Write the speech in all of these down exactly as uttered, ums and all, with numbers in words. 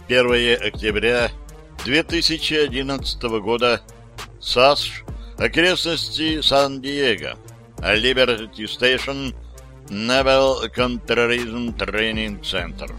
первое октября две тысячи одиннадцатого года. САСШ. Окрестности Сан-Диего. Liberty Station. Naval Counterterrorism Training Center.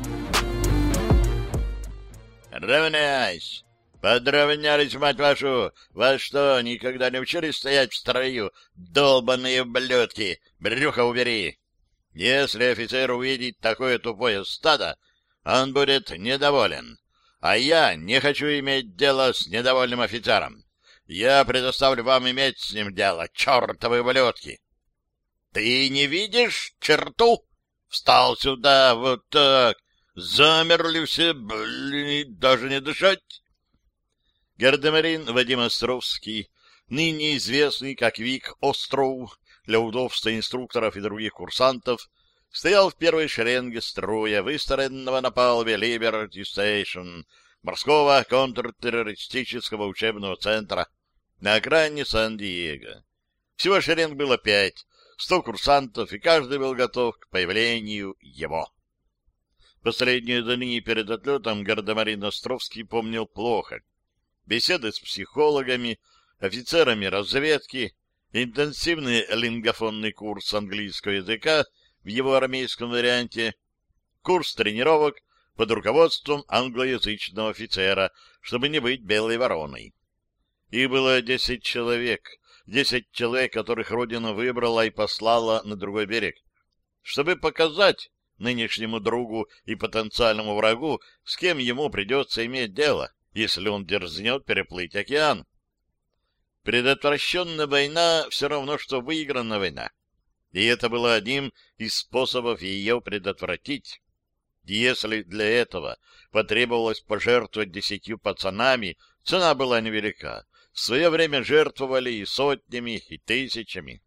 Равняйсь! Подравнялись, мать вашу! Вас что, никогда не учили стоять в строю? Долбаные ублюдки! Брюхо убери! Если офицер увидит такое тупое стадо, он будет недоволен. А я не хочу иметь дело с недовольным офицером. Я предоставлю вам иметь с ним дело, чертовы ублюдки! Ты не видишь черту? Встал сюда, вот так. Замерли все, блин, даже не дышать. Гардемарин Вадим Островский, ныне известный как Вик Остров, для удобства инструкторов и других курсантов, стоял в первой шеренге строя, выстроенного на палубе Liberty Station, морского контртеррористического учебного центра на окраине Сан-Диего. Всего шеренг было пять, сто курсантов, и каждый был готов к появлению его. Последние дни перед отлетом Гардемарин Островский помнил плохо. Беседы с психологами, офицерами разведки, интенсивный лингофонный курс английского языка в его армейском варианте, курс тренировок под руководством англоязычного офицера, чтобы не быть белой вороной. Их было десять человек, десять человек, которых Родина выбрала и послала на другой берег, чтобы показать нынешнему другу и потенциальному врагу, с кем ему придется иметь дело, если он дерзнет переплыть океан. Предотвращенная война все равно, что выигранная война. И это было одним из способов ее предотвратить. И если для этого потребовалось пожертвовать десятью пацанами, цена была невелика. В свое время жертвовали и сотнями, и тысячами.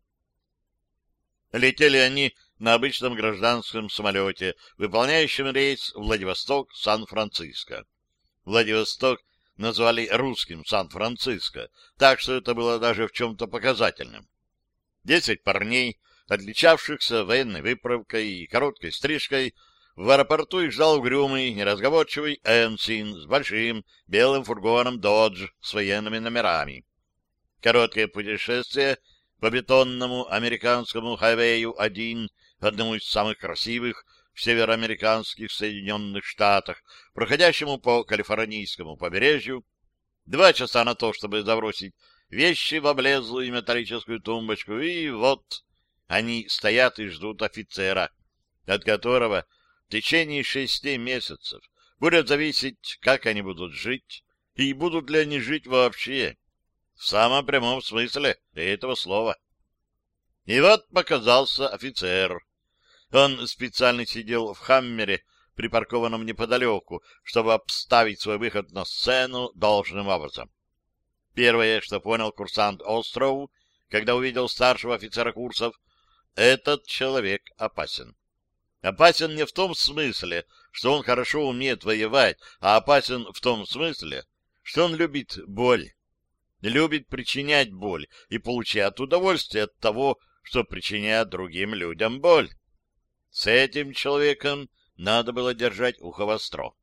Летели они на обычном гражданском самолете, выполняющем рейс Владивосток-Сан-Франциско. Владивосток назвали русским Сан-Франциско, так что это было даже в чем-то показательным. Десять парней, отличавшихся военной выправкой и короткой стрижкой, в аэропорту их ждал угрюмый, неразговорчивый Энсин с большим белым фургоном «Додж» с военными номерами. Короткое путешествие по бетонному американскому хайвею один, одному из самых красивых в североамериканских Соединенных Штатах, проходящему по калифорнийскому побережью, два часа на то, чтобы забросить вещи в облезлую металлическую тумбочку, и вот они стоят и ждут офицера, от которого в течение шести месяцев будет зависеть, как они будут жить, и будут ли они жить вообще, в самом прямом смысле этого слова. И вот показался офицер. Он специально сидел в «Хаммере», припаркованном неподалеку, чтобы обставить свой выход на сцену должным образом. Первое, что понял курсант Остров, когда увидел старшего офицера курсов, этот человек опасен. Опасен не в том смысле, что он хорошо умеет воевать, а опасен в том смысле, что он любит боль. Любит причинять боль и получает удовольствие от того, что причиняет другим людям боль. С этим человеком надо было держать ухо востро.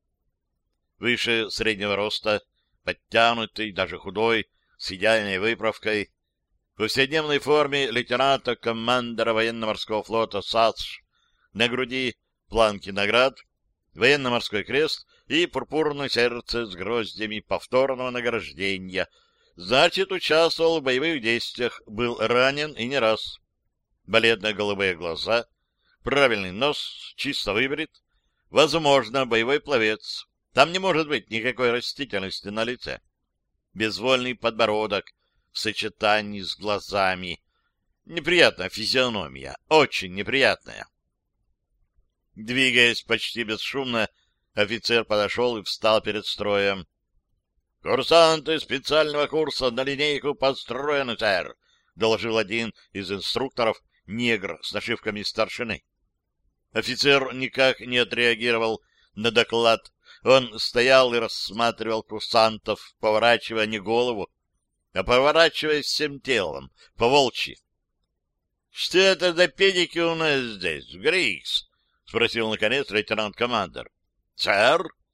Выше среднего роста, подтянутый, даже худой, с идеальной выправкой, в повседневной форме лейтенанта-командора военно-морского флота САСШ, на груди планки наград, военно-морской крест и пурпурное сердце с гроздями повторного награждения. Значит, участвовал в боевых действиях, был ранен и не раз. Бледно-голубые глаза, правильный нос, чисто выбрит. Возможно, боевой пловец. Там не может быть никакой растительности на лице. Безвольный подбородок в сочетании с глазами. Неприятная физиономия, очень неприятная. Двигаясь почти бесшумно, офицер подошел и встал перед строем. — Курсанты специального курса на линейку построены, сэр, — доложил один из инструкторов, негр с нашивками старшины. Офицер никак не отреагировал на доклад. Он стоял и рассматривал курсантов, поворачивая не голову, а поворачиваясь всем телом, по-волчьи. — Что это за педики у нас здесь, Грикс? — спросил, наконец, лейтенант-командир. — Сэр?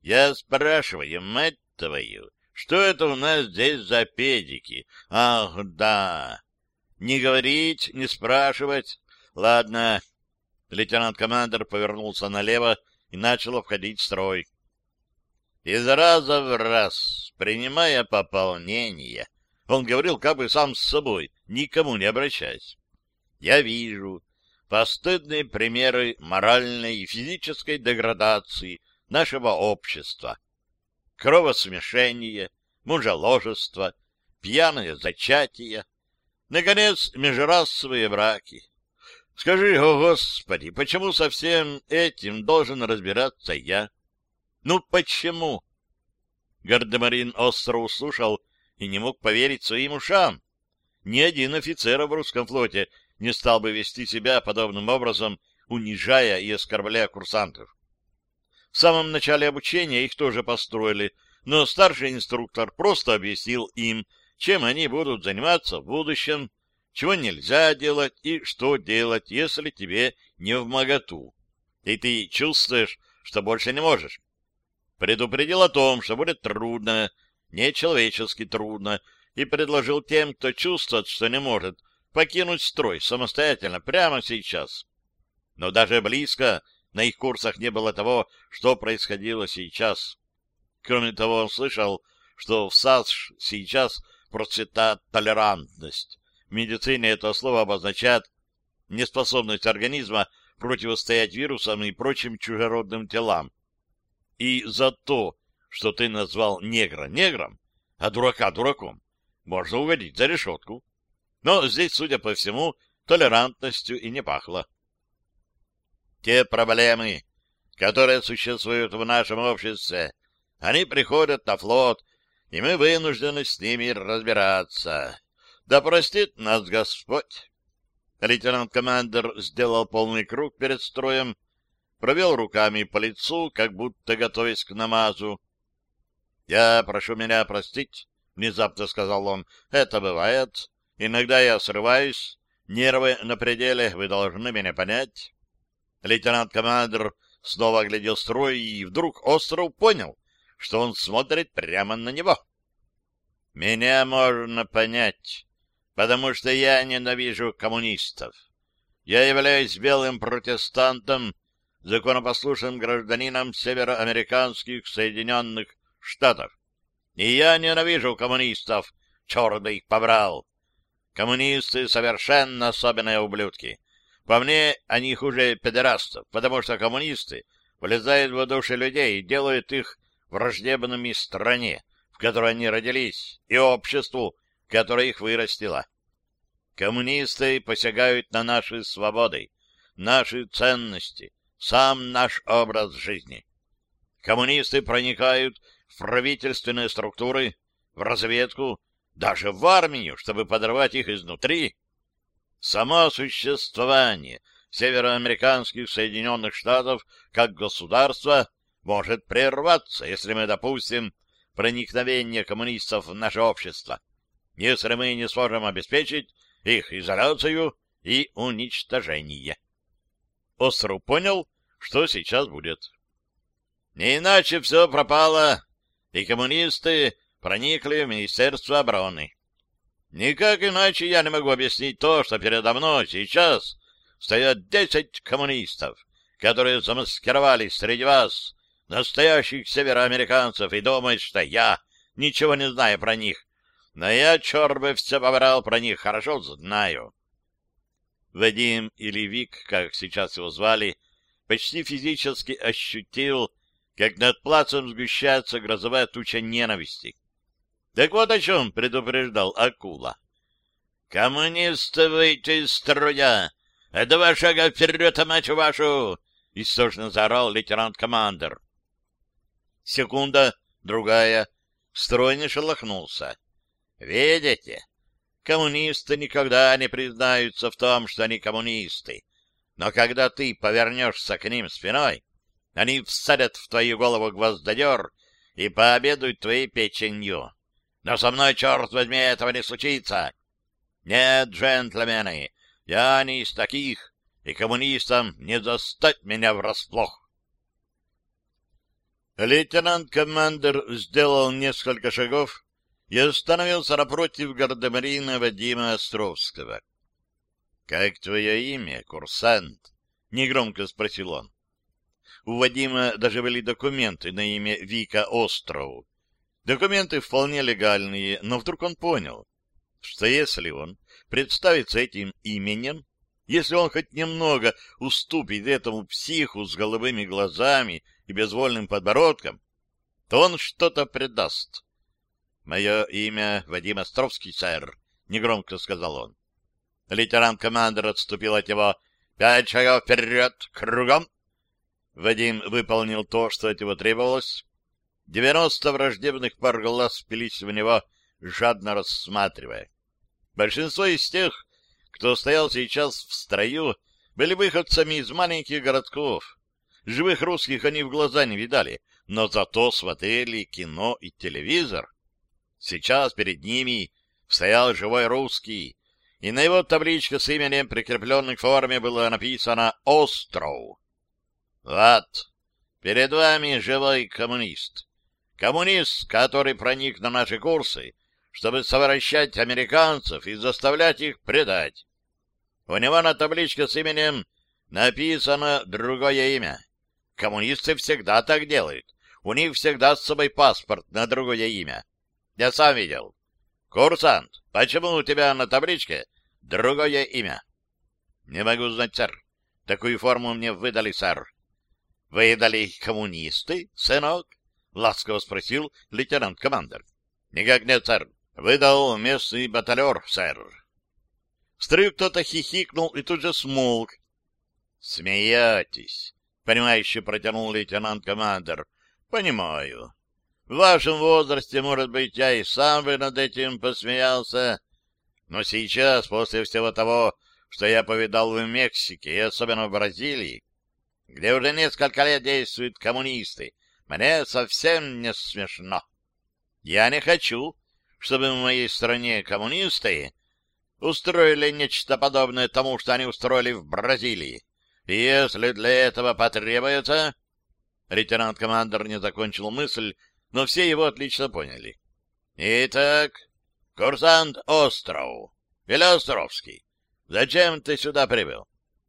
Я спрашиваю, мать твою, что это у нас здесь за педики? Ах, да. Не говорить, не спрашивать. Ладно. Лейтенант-командир повернулся налево и начал входить в строй. Из раза в раз, принимая пополнение, он говорил как бы сам с собой, никому не обращаясь. Я вижу постыдные примеры моральной и физической деградации нашего общества. Кровосмешение, мужеложество, пьяное зачатие, наконец, межрасовые браки. Скажи, о Господи, почему со всем этим должен разбираться я? Ну почему? Гардемарин остро услышал и не мог поверить своим ушам. Ни один офицер в русском флоте не стал бы вести себя подобным образом, унижая и оскорбляя курсантов. В самом начале обучения их тоже построили, но старший инструктор просто объяснил им, чем они будут заниматься в будущем, чего нельзя делать и что делать, если тебе не вмоготу, и ты чувствуешь, что больше не можешь. Предупредил о том, что будет трудно, нечеловечески трудно, и предложил тем, кто чувствует, что не может, покинуть строй самостоятельно прямо сейчас. Но даже близко на их курсах не было того, что происходило сейчас. Кроме того, он слышал, что в САСШ сейчас процветает толерантность. В медицине это слово обозначает неспособность организма противостоять вирусам и прочим чужеродным телам. И за то, что ты назвал негра негром, а дурака дураком, можно угодить за решетку. Но здесь, судя по всему, толерантностью и не пахло. Те проблемы, которые существуют в нашем обществе, они приходят на флот, и мы вынуждены с ними разбираться. Да простит нас Господь. Лейтенант-командир сделал полный круг перед строем, провел руками по лицу, как будто готовясь к намазу. — Я прошу меня простить, — внезапно сказал он. — Это бывает. Иногда я срываюсь. Нервы на пределе, вы должны меня понять. Лейтенант-командир снова оглядел строй и вдруг Остров понял, что он смотрит прямо на него. — Меня можно понять, потому что я ненавижу коммунистов. Я являюсь белым протестантом, законопослушным гражданином североамериканских Соединенных Штатов. И я ненавижу коммунистов, черт бы их побрал. Коммунисты — совершенно особенные ублюдки. По мне, они хуже педерастов, потому что коммунисты влезают в души людей и делают их враждебными стране, в которой они родились, и обществу, которое их вырастило. Коммунисты посягают на наши свободы, наши ценности, сам наш образ жизни. Коммунисты проникают в правительственные структуры, в разведку, даже в армию, чтобы подорвать их изнутри. Само существование североамериканских Соединенных Штатов как государства может прерваться, если мы допустим проникновение коммунистов в наше общество, если мы не сможем обеспечить их изоляцию и уничтожение. Остров понял, что сейчас будет. Не иначе все пропало, и коммунисты проникли в Министерство обороны. Никак иначе я не могу объяснить то, что передо мной сейчас стоят десять коммунистов, которые замаскировались среди вас, настоящих североамериканцев, и думают, что я ничего не знаю про них. Но я, черт бы все побрал, про них хорошо знаю. Вадим, или Вик, как сейчас его звали, почти физически ощутил, как над плацем сгущается грозовая туча ненависти. Так вот о чем предупреждал Акула. «Коммунисты, выйти из строя! Два шага вперед, а мать вашу!» — истошно заорал лейтенант-командир. Секунда, другая, строй не шелохнулся. «Видите? Коммунисты никогда не признаются в том, что они коммунисты. Но когда ты повернешься к ним спиной, они всадят в твою голову гвоздодер и пообедают твоей печенью. Но со мной, черт возьми, этого не случится. Нет, джентльмены, я не из таких, и коммунистам не застать меня врасплох». Лейтенант-командир сделал несколько шагов и остановился напротив гардемарина Вадима Островского. — Как твое имя, курсант? — негромко спросил он. У Вадима даже были документы на имя Вика Остров. Документы вполне легальные, но вдруг он понял, что если он представится этим именем, если он хоть немного уступит этому психу с голубыми глазами и безвольным подбородком, то он что-то предаст. — Мое имя Вадим Островский, сэр, — негромко сказал он. Лейтенант-командир отступил от него. — Пять шагов вперед, кругом! Вадим выполнил то, что от него требовалось. Девяносто враждебных пар глаз впились в него, жадно рассматривая. Большинство из тех, кто стоял сейчас в строю, были выходцами из маленьких городков. Живых русских они в глаза не видали, но зато смотрели кино и телевизор. Сейчас перед ними стоял живой русский, и на его табличке с именем, прикрепленной к форме, было написано «Остров». Вот, перед вами живой коммунист. Коммунист, который проник на наши курсы, чтобы совращать американцев и заставлять их предать. У него на табличке с именем написано другое имя. Коммунисты всегда так делают. У них всегда с собой паспорт на другое имя. Я сам видел. Курсант, почему у тебя на табличке другое имя? Не могу знать, сэр. Такую форму мне выдали, сэр. Выдали коммунисты, сынок? Ласково спросил лейтенант-командир. Никак нет, сэр. Выдал местный баталер, сэр. В строю кто-то хихикнул и тут же смолк. Смеетесь, понимающе протянул лейтенант-командир. Понимаю. В вашем возрасте, может быть, я и сам бы над этим посмеялся. Но сейчас, после всего того, что я повидал в Мексике, и особенно в Бразилии, где уже несколько лет действуют коммунисты, мне совсем не смешно. Я не хочу, чтобы в моей стране коммунисты устроили нечто подобное тому, что они устроили в Бразилии. И если для этого потребуется... Лейтенант-командир не закончил мысль, но все его отлично поняли. Итак, курсант Остров, или Островский, зачем ты сюда прибыл?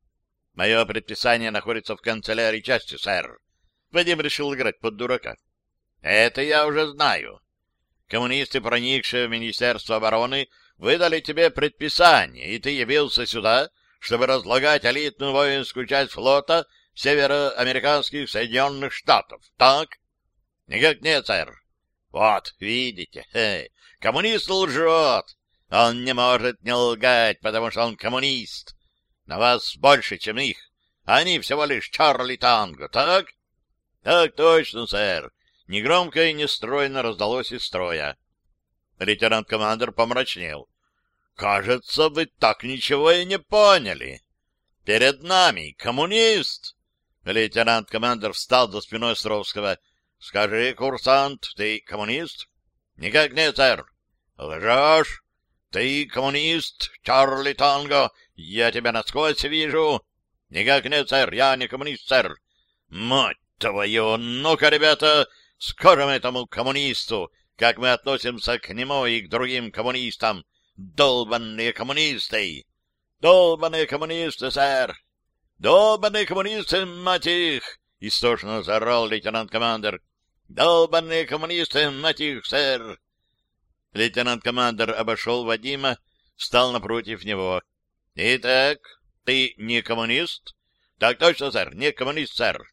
Мое предписание находится в канцелярии части, сэр. Вадим решил играть под дурака. Это я уже знаю. Коммунисты, проникшие в Министерство обороны, выдали тебе предписание, и ты явился сюда, чтобы разлагать элитную воинскую часть флота североамериканских Соединенных Штатов. Так? Никак нет, сэр. Вот, видите, хе, коммунист лжет. Он не может не лгать, потому что он коммунист. На вас больше, чем их. Они всего лишь Чарли Танго, так? Так точно, сэр. Негромко и нестройно раздалось из строя. Лейтенант-командир помрачнел. Кажется, вы так ничего и не поняли. Перед нами коммунист. Лейтенант-командир встал за спиной Островского. Скажи, курсант, ты коммунист? Никак нет, сэр. Лжешь? Ты коммунист, Чарли Танго? Я тебя насквозь вижу. Никак нет, сэр, я не коммунист, сэр. Мать твою, ну-ка, ребята, скажем этому коммунисту, как мы относимся к нему и к другим коммунистам. Долбанные коммунисты! Долбанные коммунисты, сэр! Долбанные коммунисты, мать их! Истошно заорал лейтенант-командир. Долбанные коммунисты, мать их, сэр! Лейтенант-командир обошел Вадима, встал напротив него. — Итак, ты не коммунист? — Так точно, сэр, не коммунист, сэр.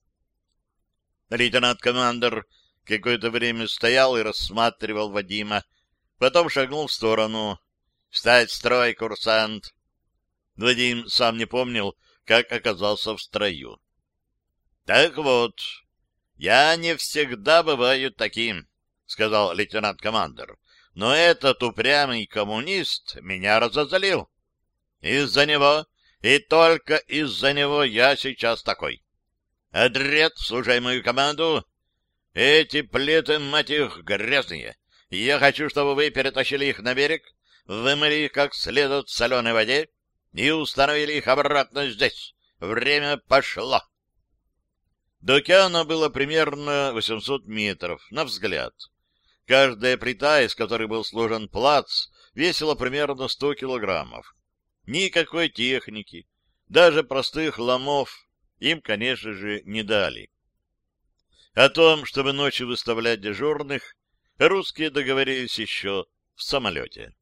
Лейтенант-командир какое-то время стоял и рассматривал Вадима, потом шагнул в сторону. — Встать в строй, курсант! Вадим сам не помнил, как оказался в строю. — Так вот, я не всегда бываю таким, — сказал лейтенант-командир. Но этот упрямый коммунист меня разозлил. Из-за него, и только из-за него я сейчас такой. Отряд, слушай мою команду. Эти плиты, мать их, грязные. Я хочу, чтобы вы перетащили их на берег, вымыли их как следует в соленой воде и установили их обратно здесь. Время пошло. До океана было примерно восемьсот метров, на взгляд. Каждая плита, из которой был сложен плац, весила примерно сто килограммов. Никакой техники, даже простых ломов им, конечно же, не дали. О том, чтобы ночью выставлять дежурных, русские договорились еще в самолете.